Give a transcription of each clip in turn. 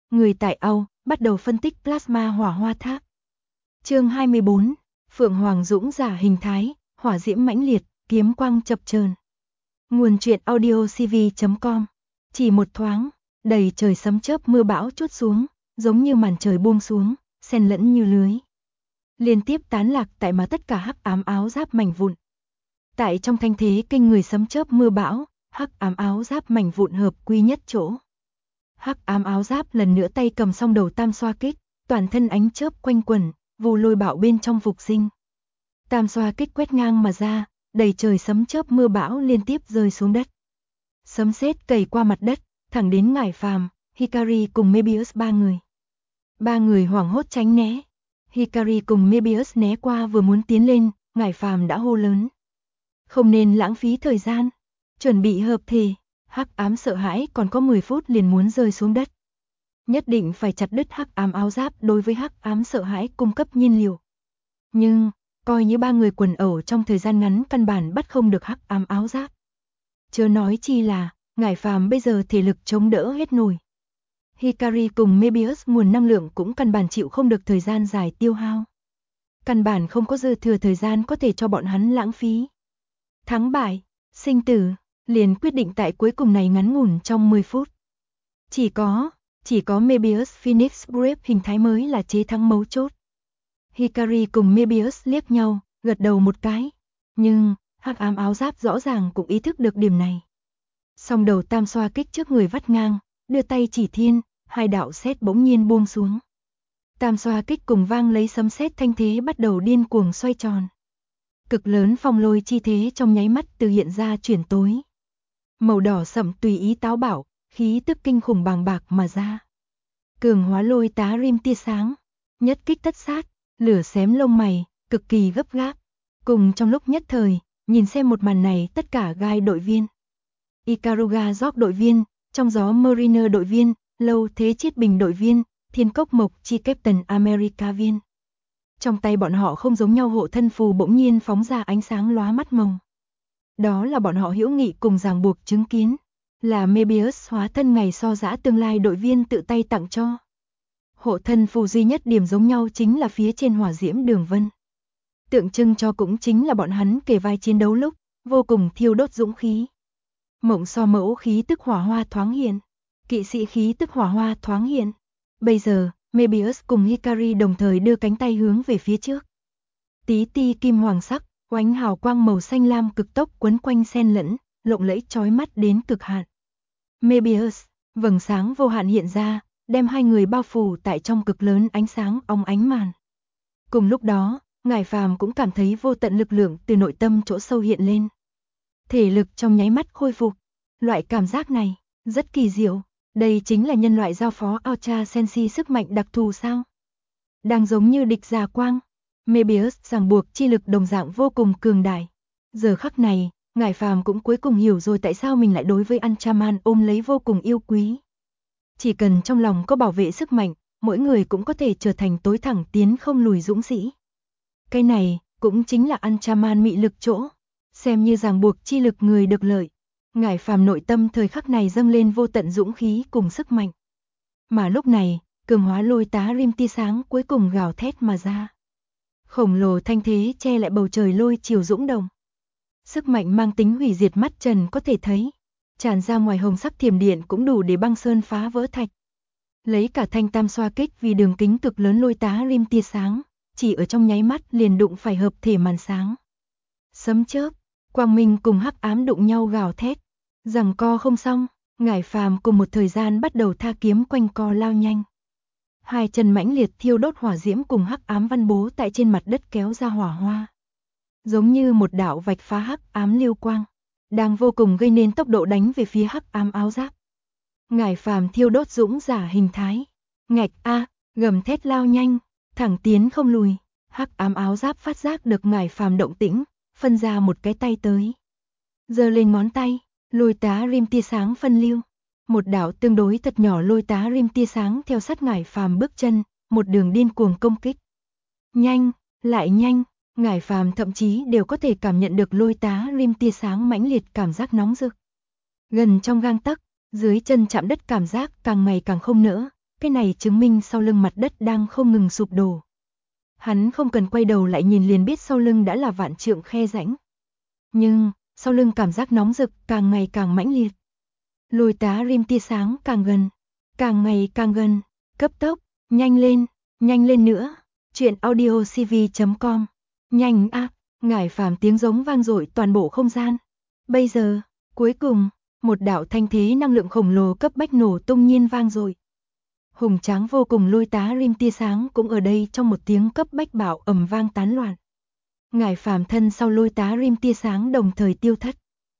Người tại Âu bắt đầu phân tích plasma hỏa hoa tháp. Chương 24, Phượng Hoàng Dũng giả hình thái, hỏa diễm mãnh liệt, kiếm quang chập chờn. Nguồn truyện audiocv.com. Chỉ một thoáng, đầy trời sấm chớp mưa bão trút xuống, giống như màn trời buông xuống, xen lẫn như lưới. Liên tiếp tán lạc tại mà tất cả hắc ám áo giáp mảnh vụn. Tại trong thanh thế kinh người sấm chớp mưa bão, hắc ám áo giáp mảnh vụn hợp quy nhất chỗ. Hắc ám áo giáp lần nữa tay cầm song đầu tam xoa kích, toàn thân ánh chớp quanh quẩn, vù lôi bạo bên trong phục sinh. Tam xoa kích quét ngang mà ra, đầy trời sấm chớp mưa bão liên tiếp rơi xuống đất. Sấm sét cày qua mặt đất, thẳng đến Ngải Phàm, Hikari cùng Mebius ba người. Ba người hoảng hốt tránh né. Hikari cùng Mebius né qua vừa muốn tiến lên, Ngải Phàm đã hô lớn. Không nên lãng phí thời gian, chuẩn bị hợp thể. Hắc ám sợ hãi còn có 10 phút liền muốn rơi xuống đất. Nhất định phải chặt đứt hắc ám áo giáp đối với hắc ám sợ hãi cung cấp nhiên liệu. Nhưng, coi như ba người quần ẩu trong thời gian ngắn căn bản bắt không được hắc ám áo giáp. Chớ nói chi là, Ngải Phàm bây giờ thể lực chống đỡ hết nổi. Hikari cùng Mebius nguồn năng lượng cũng căn bản chịu không được thời gian dài tiêu hao. Căn bản không có dư thừa thời gian có thể cho bọn hắn lãng phí. Thắng bại, sinh tử, liền quyết định tại cuối cùng này ngắn ngủn trong 10 phút. Chỉ có Mebius Phoenix Brave hình thái mới là chế thắng mấu chốt. Hikari cùng Mebius liếc nhau, gật đầu một cái. Nhưng, hắc ám áo giáp rõ ràng cũng ý thức được điểm này. Song đầu tam xoa kích trước người vắt ngang, đưa tay chỉ thiên, hai đạo sét bỗng nhiên buông xuống. Tam xoa kích cùng vang lấy sấm sét thanh thế bắt đầu điên cuồng xoay tròn. Cực lớn phong lôi chi thế trong nháy mắt từ hiện ra chuyển tối. Màu đỏ sẫm tùy ý táo bạo, khí tức kinh khủng bàng bạc mà ra. Cường hóa lôi tá rim tia sáng, nhất kích tất sát, lửa xém lông mày, cực kỳ gấp gáp. Cùng trong lúc nhất thời, nhìn xem một màn này tất cả gai đội viên. Ikaruga Rock đội viên, trong gió Mariner đội viên, lâu thế chiết bình đội viên, thiên cốc mộc chi Captain America viên. Trong tay bọn họ không giống nhau hộ thân phù bỗng nhiên phóng ra ánh sáng lóa mắt mông. Đó là bọn họ hữu nghị cùng ràng buộc chứng kiến. Là Mebius hóa thân ngày so giã tương lai đội viên tự tay tặng cho. Hộ thân phù duy nhất điểm giống nhau chính là phía trên hỏa diễm đường vân. Tượng trưng cho cũng chính là bọn hắn kề vai chiến đấu lúc, vô cùng thiêu đốt dũng khí. Mộng so mẫu khí tức hỏa hoa thoáng hiện. Kỵ sĩ khí tức hỏa hoa thoáng hiện. Bây giờ, Mebius cùng Hikari đồng thời đưa cánh tay hướng về phía trước. Tí ti kim hoàng sắc, oánh hào quang màu xanh lam cực tốc quấn quanh xen lẫn, lộng lẫy chói mắt đến cực hạn. Mebius, vầng sáng vô hạn hiện ra, đem hai người bao phủ tại trong cực lớn ánh sáng óng ánh màn. Cùng lúc đó, Ngải Phàm cũng cảm thấy vô tận lực lượng từ nội tâm chỗ sâu hiện lên. Thể lực trong nháy mắt khôi phục. Loại cảm giác này, rất kỳ diệu. Đây chính là nhân loại giao phó Ultra Sensi sức mạnh đặc thù sao? Đang giống như địch già quang. Mebius ràng buộc chi lực đồng dạng vô cùng cường đại. Giờ khắc này, Ngải Phàm cũng cuối cùng hiểu rồi tại sao mình lại đối với Ultraman ôm lấy vô cùng yêu quý. Chỉ cần trong lòng có bảo vệ sức mạnh, mỗi người cũng có thể trở thành tối thẳng tiến không lùi dũng sĩ. Cái này, cũng chính là Ultraman mị lực chỗ. Xem như ràng buộc chi lực người được lợi. Ngải Phàm nội tâm thời khắc này dâng lên vô tận dũng khí cùng sức mạnh. Mà lúc này, cường hóa lôi tá rim tia sáng cuối cùng gào thét mà ra. Khổng lồ thanh thế che lại bầu trời lôi chiều dũng động. Sức mạnh mang tính hủy diệt mắt trần có thể thấy. Tràn ra ngoài hồng sắc thiểm điện cũng đủ để băng sơn phá vỡ thạch. Lấy cả thanh tam xoa kích vì đường kính cực lớn lôi tá rim tia sáng, chỉ ở trong nháy mắt liền đụng phải hợp thể màn sáng. Sấm chớp, quang minh cùng hắc ám đụng nhau gào thét. Giằng co không xong, Ngải Phàm cùng một thời gian bắt đầu tha kiếm quanh co lao nhanh. Hai chân mãnh liệt thiêu đốt hỏa diễm cùng hắc ám văn bố tại trên mặt đất kéo ra hỏa hoa. Giống như một đạo vạch phá hắc ám lưu quang, đang vô cùng gây nên tốc độ đánh về phía hắc ám áo giáp. Ngải Phàm thiêu đốt dũng giả hình thái, ngạch a, gầm thét lao nhanh, thẳng tiến không lùi. Hắc ám áo giáp phát giác được Ngải Phàm động tĩnh, phân ra một cái tay tới. Giơ lên ngón tay, lôi tá rim tia sáng phân lưu. Một đạo tương đối thật nhỏ lôi tá rim tia sáng theo sát Ngải Phàm bước chân, một đường điên cuồng công kích. Nhanh, lại nhanh, Ngải Phàm thậm chí đều có thể cảm nhận được lôi tá rim tia sáng mãnh liệt cảm giác nóng rực. Gần trong gang tấc, dưới chân chạm đất cảm giác càng ngày càng không nỡ, Cái này chứng minh sau lưng mặt đất đang không ngừng sụp đổ. Hắn không cần quay đầu lại nhìn liền biết sau lưng đã là vạn trượng khe rãnh. Nhưng, sau lưng cảm giác nóng rực càng ngày càng mãnh liệt. Lôi tá rim tia sáng càng gần, càng ngày càng gần, cấp tốc, nhanh lên nữa. Chuyện audio cv.com. Nhanh a, Ngải Phàm tiếng giống vang dội toàn bộ không gian. Bây giờ, cuối cùng, một đạo thanh thế năng lượng khổng lồ cấp bách nổ tung nhiên vang dội. Hùng tráng vô cùng lôi tá rim tia sáng cũng ở đây trong một tiếng cấp bách bạo ầm vang tán loạn. Ngải Phàm thân sau lôi tá rim tia sáng đồng thời tiêu thất.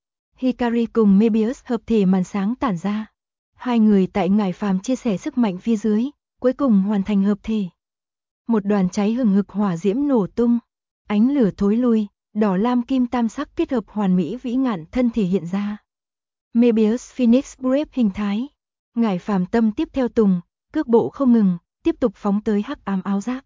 Hikari cùng Mebius hợp thể màn sáng tản ra. Hai người tại Ngải Phàm chia sẻ sức mạnh phía dưới, cuối cùng hoàn thành hợp thể. Một đoàn cháy hừng hực hỏa diễm nổ tung, ánh lửa thối lui, đỏ lam kim tam sắc kết hợp hoàn mỹ vĩ ngạn thân thể hiện ra. Mebius Phoenix Brave hình thái. Ngải Phàm tâm tiếp theo tùng, cước bộ không ngừng, tiếp tục phóng tới hắc ám áo giáp.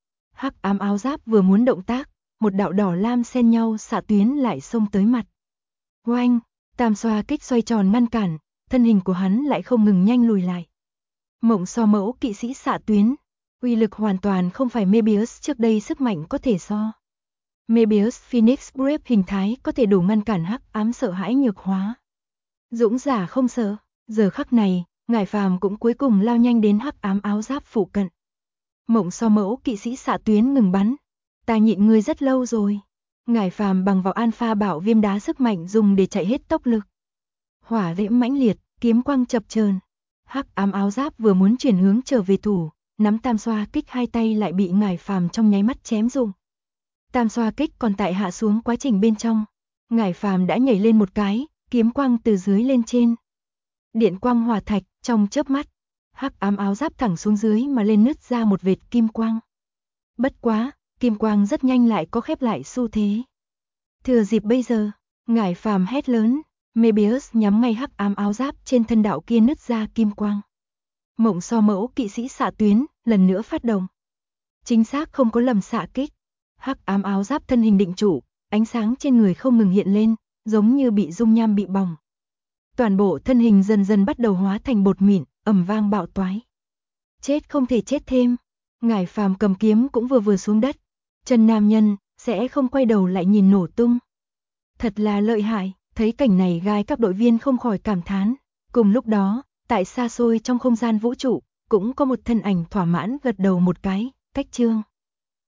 Hắc ám áo giáp vừa muốn động tác, một đạo đỏ lam xen nhau xạ tuyến lại xông tới mặt. Oanh, tam xoa kích xoay tròn ngăn cản, thân hình của hắn lại không ngừng nhanh lùi lại. Mộng so mẫu kỵ sĩ xạ tuyến, uy lực hoàn toàn không phải Mebius trước đây sức mạnh có thể so. Mebius Phoenix Brave hình thái có thể đủ ngăn cản hắc ám sợ hãi nhược hóa. Dũng giả không sợ, giờ khắc này, Ngải Phàm cũng cuối cùng lao nhanh đến hắc ám áo giáp phụ cận. Mộng so mẫu kỵ sĩ xạ tuyến ngừng bắn. Ta nhịn ngươi rất lâu rồi. Ngải Phàm bằng vào alpha bảo viêm đá sức mạnh dùng để chạy hết tốc lực. Hỏa diễm mãnh liệt, kiếm quang chập chờn. Hắc ám áo giáp vừa muốn chuyển hướng trở về thủ, nắm tam xoa kích hai tay lại bị Ngải Phàm trong nháy mắt chém rụng. Tam xoa kích còn tại hạ xuống quá trình bên trong, Ngải Phàm đã nhảy lên một cái, kiếm quang từ dưới lên trên. Điện quang hỏa thạch, trong chớp mắt, hắc ám áo giáp thẳng xuống dưới mà lên nứt ra một vệt kim quang. Bất quá, kim quang rất nhanh lại có khép lại xu thế. Thừa dịp bây giờ, Ngải Phàm hét lớn, Mebius nhắm ngay hắc ám áo giáp trên thân đạo kia nứt ra kim quang. Mộng so mẫu kỵ sĩ xạ tuyến, lần nữa phát động. Chính xác không có lầm xạ kích. Hắc ám áo giáp thân hình định trụ, ánh sáng trên người không ngừng hiện lên, giống như bị dung nham bị bỏng. Toàn bộ thân hình dần dần bắt đầu hóa thành bột mịn, ầm vang bạo toái. Chết không thể chết thêm. Ngải Phàm cầm kiếm cũng vừa xuống đất. Chân nam nhân sẽ không quay đầu lại nhìn nổ tung. Thật là lợi hại. Thấy cảnh này gai các đội viên không khỏi cảm thán. Cùng lúc đó, tại xa xôi trong không gian vũ trụ, cũng có một thân ảnh thỏa mãn gật đầu một cái, cách chương.